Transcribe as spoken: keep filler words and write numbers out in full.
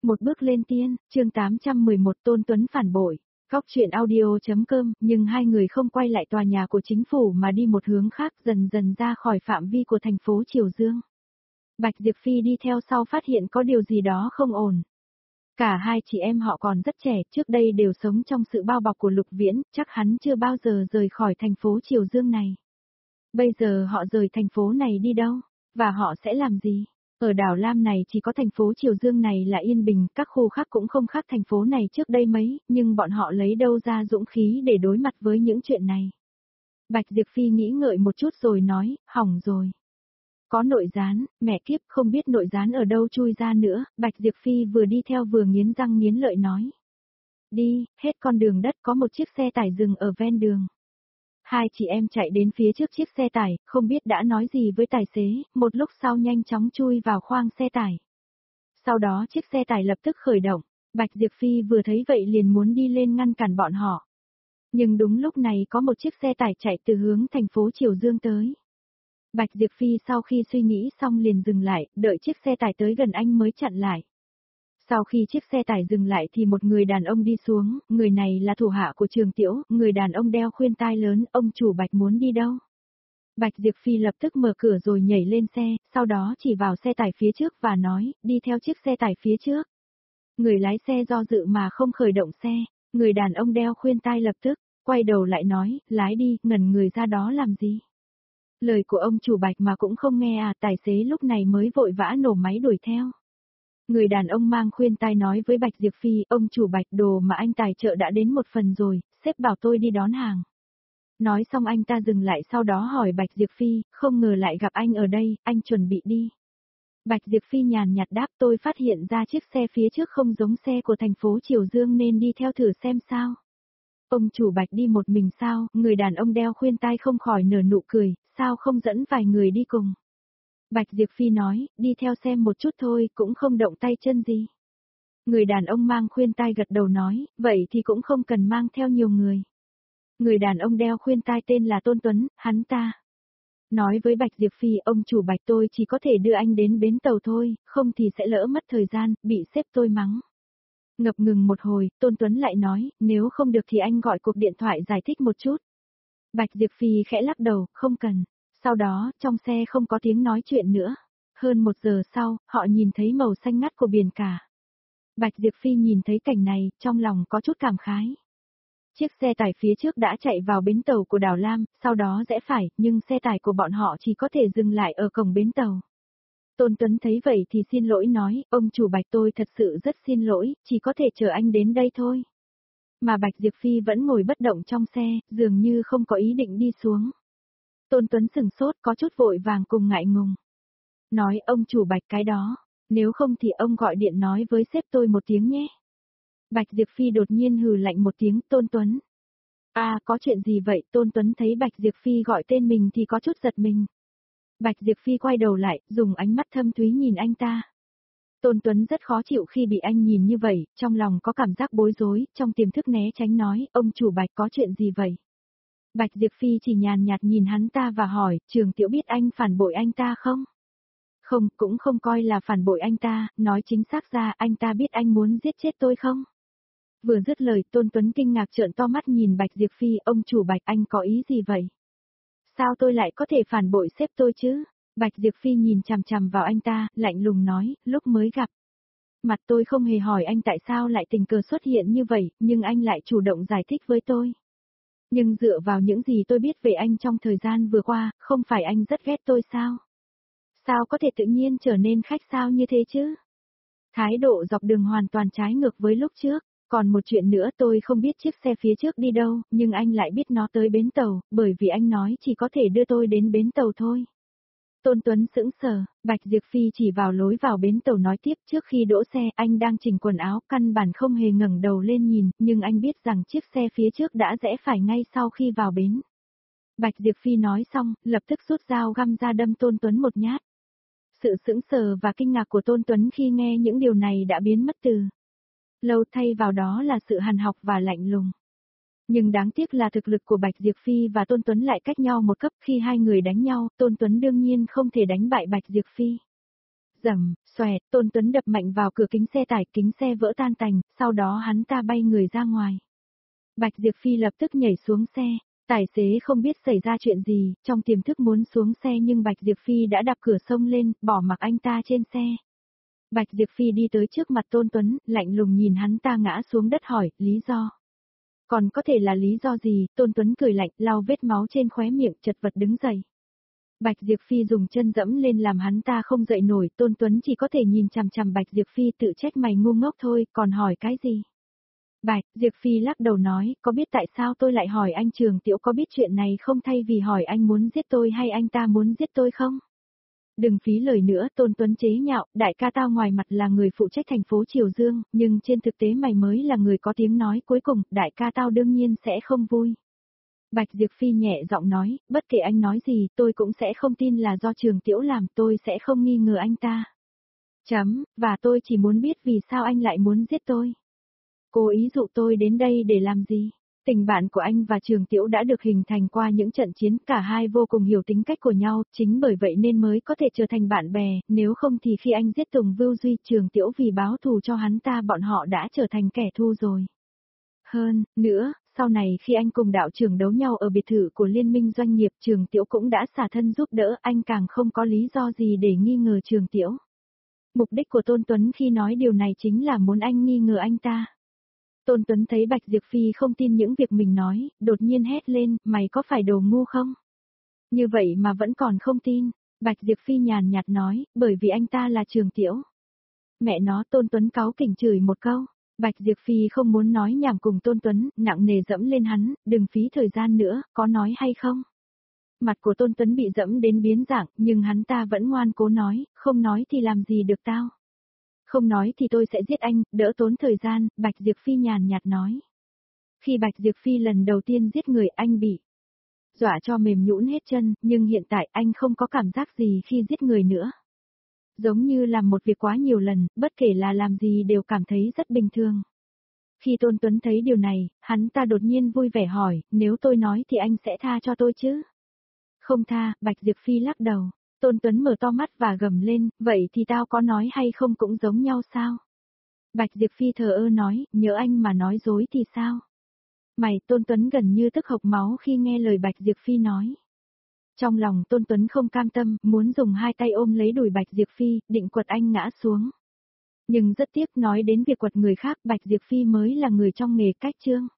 Một bước lên tiên, chương tám trăm mười một Tôn Tuấn phản bội. Góc truyện audio.com, nhưng hai người không quay lại tòa nhà của chính phủ mà đi một hướng khác, dần dần ra khỏi phạm vi của thành phố Triều Dương. Bạch Diệp Phi đi theo sau phát hiện có điều gì đó không ổn. Cả hai chị em họ còn rất trẻ, trước đây đều sống trong sự bao bọc của Lục Viễn, chắc hắn chưa bao giờ rời khỏi thành phố Triều Dương này. Bây giờ họ rời thành phố này đi đâu? Và họ sẽ làm gì? Ở đảo Lam này chỉ có thành phố Triều Dương này là yên bình, các khu khác cũng không khác thành phố này trước đây mấy, nhưng bọn họ lấy đâu ra dũng khí để đối mặt với những chuyện này. Bạch Diệp Phi nghĩ ngợi một chút rồi nói, hỏng rồi. Có nội gián, mẹ kiếp không biết nội gián ở đâu chui ra nữa, Bạch Diệp Phi vừa đi theo vừa nghiến răng nghiến lợi nói. Đi, hết con đường đất có một chiếc xe tải dừng ở ven đường. Hai chị em chạy đến phía trước chiếc xe tải, không biết đã nói gì với tài xế, một lúc sau nhanh chóng chui vào khoang xe tải. Sau đó chiếc xe tải lập tức khởi động, Bạch Diệp Phi vừa thấy vậy liền muốn đi lên ngăn cản bọn họ. Nhưng đúng lúc này có một chiếc xe tải chạy từ hướng thành phố Triều Dương tới. Bạch Diệp Phi sau khi suy nghĩ xong liền dừng lại, đợi chiếc xe tải tới gần anh mới chặn lại. Sau khi chiếc xe tải dừng lại thì một người đàn ông đi xuống, người này là thủ hạ của Trường Tiễu, người đàn ông đeo khuyên tai lớn, ông chủ Bạch muốn đi đâu? Bạch Diệp Phi lập tức mở cửa rồi nhảy lên xe, sau đó chỉ vào xe tải phía trước và nói, đi theo chiếc xe tải phía trước. Người lái xe do dự mà không khởi động xe, người đàn ông đeo khuyên tai lập tức, quay đầu lại nói, lái đi, ngẩn người ra đó làm gì? Lời của ông chủ Bạch mà cũng không nghe à, tài xế lúc này mới vội vã nổ máy đuổi theo. Người đàn ông mang khuyên tai nói với Bạch Diệp Phi, ông chủ Bạch đồ mà anh tài trợ đã đến một phần rồi, sếp bảo tôi đi đón hàng. Nói xong anh ta dừng lại sau đó hỏi Bạch Diệp Phi, không ngờ lại gặp anh ở đây, anh chuẩn bị đi. Bạch Diệp Phi nhàn nhạt đáp tôi phát hiện ra chiếc xe phía trước không giống xe của thành phố Triều Dương nên đi theo thử xem sao. Ông chủ Bạch đi một mình sao, người đàn ông đeo khuyên tai không khỏi nở nụ cười, sao không dẫn vài người đi cùng. Bạch Diệp Phi nói, đi theo xem một chút thôi, cũng không động tay chân gì. Người đàn ông mang khuyên tai gật đầu nói, vậy thì cũng không cần mang theo nhiều người. Người đàn ông đeo khuyên tai tên là Tôn Tuấn, hắn ta. Nói với Bạch Diệp Phi, ông chủ Bạch tôi chỉ có thể đưa anh đến bến tàu thôi, không thì sẽ lỡ mất thời gian, bị sếp tôi mắng. Ngập ngừng một hồi, Tôn Tuấn lại nói, nếu không được thì anh gọi cuộc điện thoại giải thích một chút. Bạch Diệp Phi khẽ lắc đầu, không cần. Sau đó, trong xe không có tiếng nói chuyện nữa. Hơn một giờ sau, họ nhìn thấy màu xanh ngắt của biển cả. Bạch Diệp Phi nhìn thấy cảnh này, trong lòng có chút cảm khái. Chiếc xe tải phía trước đã chạy vào bến tàu của đảo Lam, sau đó rẽ phải, nhưng xe tải của bọn họ chỉ có thể dừng lại ở cổng bến tàu. Tôn Tuấn thấy vậy thì xin lỗi nói, ông chủ Bạch tôi thật sự rất xin lỗi, chỉ có thể chờ anh đến đây thôi. Mà Bạch Diệp Phi vẫn ngồi bất động trong xe, dường như không có ý định đi xuống. Tôn Tuấn sừng sốt có chút vội vàng cùng ngại ngùng. Nói ông chủ Bạch cái đó, nếu không thì ông gọi điện nói với sếp tôi một tiếng nhé. Bạch Diệp Phi đột nhiên hừ lạnh một tiếng, Tôn Tuấn. À, có chuyện gì vậy? Tôn Tuấn thấy Bạch Diệp Phi gọi tên mình thì có chút giật mình. Bạch Diệp Phi quay đầu lại, dùng ánh mắt thâm thúy nhìn anh ta. Tôn Tuấn rất khó chịu khi bị anh nhìn như vậy, trong lòng có cảm giác bối rối, trong tiềm thức né tránh nói, ông chủ Bạch có chuyện gì vậy? Bạch Diệp Phi chỉ nhàn nhạt nhìn hắn ta và hỏi, Trường Tiễu biết anh phản bội anh ta không? Không, cũng không coi là phản bội anh ta, nói chính xác ra anh ta biết anh muốn giết chết tôi không? Vừa dứt lời, Tôn Tuấn kinh ngạc trợn to mắt nhìn Bạch Diệp Phi, ông chủ Bạch anh có ý gì vậy? Sao tôi lại có thể phản bội sếp tôi chứ? Bạch Diệp Phi nhìn chằm chằm vào anh ta, lạnh lùng nói, lúc mới gặp. Mặt tôi không hề hỏi anh tại sao lại tình cờ xuất hiện như vậy, nhưng anh lại chủ động giải thích với tôi. Nhưng dựa vào những gì tôi biết về anh trong thời gian vừa qua, không phải anh rất ghét tôi sao? Sao có thể tự nhiên trở nên khách sao như thế chứ? Thái độ dọc đường hoàn toàn trái ngược với lúc trước. Còn một chuyện nữa tôi không biết chiếc xe phía trước đi đâu, nhưng anh lại biết nó tới bến tàu, bởi vì anh nói chỉ có thể đưa tôi đến bến tàu thôi. Tôn Tuấn sững sờ, Bạch Diệp Phi chỉ vào lối vào bến tàu nói tiếp trước khi đỗ xe anh đang chỉnh quần áo căn bản không hề ngẩng đầu lên nhìn, nhưng anh biết rằng chiếc xe phía trước đã rẽ phải ngay sau khi vào bến. Bạch Diệp Phi nói xong, lập tức rút dao găm ra đâm Tôn Tuấn một nhát. Sự sững sờ và kinh ngạc của Tôn Tuấn khi nghe những điều này đã biến mất từ lâu thay vào đó là sự hằn học và lạnh lùng. Nhưng đáng tiếc là thực lực của Bạch Diệp Phi và Tôn Tuấn lại cách nhau một cấp khi hai người đánh nhau, Tôn Tuấn đương nhiên không thể đánh bại Bạch Diệp Phi. Rầm, xoẹt, Tôn Tuấn đập mạnh vào cửa kính xe tải, kính xe vỡ tan tành, sau đó hắn ta bay người ra ngoài. Bạch Diệp Phi lập tức nhảy xuống xe, tài xế không biết xảy ra chuyện gì, trong tiềm thức muốn xuống xe nhưng Bạch Diệp Phi đã đạp cửa xông lên, bỏ mặc anh ta trên xe. Bạch Diệp Phi đi tới trước mặt Tôn Tuấn, lạnh lùng nhìn hắn ta ngã xuống đất hỏi, lý do. Còn có thể là lý do gì, Tôn Tuấn cười lạnh, lau vết máu trên khóe miệng, chật vật đứng dậy. Bạch Diệp Phi dùng chân dẫm lên làm hắn ta không dậy nổi, Tôn Tuấn chỉ có thể nhìn chằm chằm Bạch Diệp Phi tự trách mày ngu ngốc thôi, còn hỏi cái gì. Bạch Diệp Phi lắc đầu nói, có biết tại sao tôi lại hỏi anh Trường Tiễu có biết chuyện này không thay vì hỏi anh muốn giết tôi hay anh ta muốn giết tôi không? Đừng phí lời nữa, Tôn Tuấn chế nhạo, đại ca tao ngoài mặt là người phụ trách thành phố Triều Dương, nhưng trên thực tế mày mới là người có tiếng nói cuối cùng, đại ca tao đương nhiên sẽ không vui. Bạch Diệp Phi nhẹ giọng nói, bất kể anh nói gì, tôi cũng sẽ không tin là do Trường Tiễu làm, tôi sẽ không nghi ngờ anh ta. Chấm, và tôi chỉ muốn biết vì sao anh lại muốn giết tôi. Cố ý dụ tôi đến đây để làm gì? Tình bạn của anh và Trường Tiễu đã được hình thành qua những trận chiến, cả hai vô cùng hiểu tính cách của nhau, chính bởi vậy nên mới có thể trở thành bạn bè, nếu không thì khi anh giết Tùng Vưu Duy, Trường Tiễu vì báo thù cho hắn ta bọn họ đã trở thành kẻ thù rồi. Hơn nữa, sau này khi anh cùng đạo trưởng đấu nhau ở biệt thự của Liên minh doanh nghiệp, Trường Tiễu cũng đã xả thân giúp đỡ, anh càng không có lý do gì để nghi ngờ Trường Tiễu. Mục đích của Tôn Tuấn khi nói điều này chính là muốn anh nghi ngờ anh ta. Tôn Tuấn thấy Bạch Diệp Phi không tin những việc mình nói, đột nhiên hét lên, mày có phải đồ ngu không? Như vậy mà vẫn còn không tin. Bạch Diệp Phi nhàn nhạt nói, bởi vì anh ta là Trường Tiễu. Mẹ nó, Tôn Tuấn cáu kỉnh chửi một câu. Bạch Diệp Phi không muốn nói nhảm cùng Tôn Tuấn, nặng nề dẫm lên hắn, đừng phí thời gian nữa, có nói hay không? Mặt của Tôn Tuấn bị dẫm đến biến dạng, nhưng hắn ta vẫn ngoan cố nói, không nói thì làm gì được tao. Không nói thì tôi sẽ giết anh, đỡ tốn thời gian, Bạch Diệp Phi nhàn nhạt nói. Khi Bạch Diệp Phi lần đầu tiên giết người anh bị dọa cho mềm nhũn hết chân, nhưng hiện tại anh không có cảm giác gì khi giết người nữa. Giống như làm một việc quá nhiều lần, bất kể là làm gì đều cảm thấy rất bình thường. Khi Tôn Tuấn thấy điều này, hắn ta đột nhiên vui vẻ hỏi, nếu tôi nói thì anh sẽ tha cho tôi chứ? Không tha, Bạch Diệp Phi lắc đầu. Tôn Tuấn mở to mắt và gầm lên, vậy thì tao có nói hay không cũng giống nhau sao? Bạch Diệp Phi thờ ơ nói, nhớ anh mà nói dối thì sao? Mày, Tôn Tuấn gần như tức hộc máu khi nghe lời Bạch Diệp Phi nói. Trong lòng Tôn Tuấn không cam tâm, muốn dùng hai tay ôm lấy đùi Bạch Diệp Phi, định quật anh ngã xuống. Nhưng rất tiếc nói đến việc quật người khác, Bạch Diệp Phi mới là người trong nghề cách chương.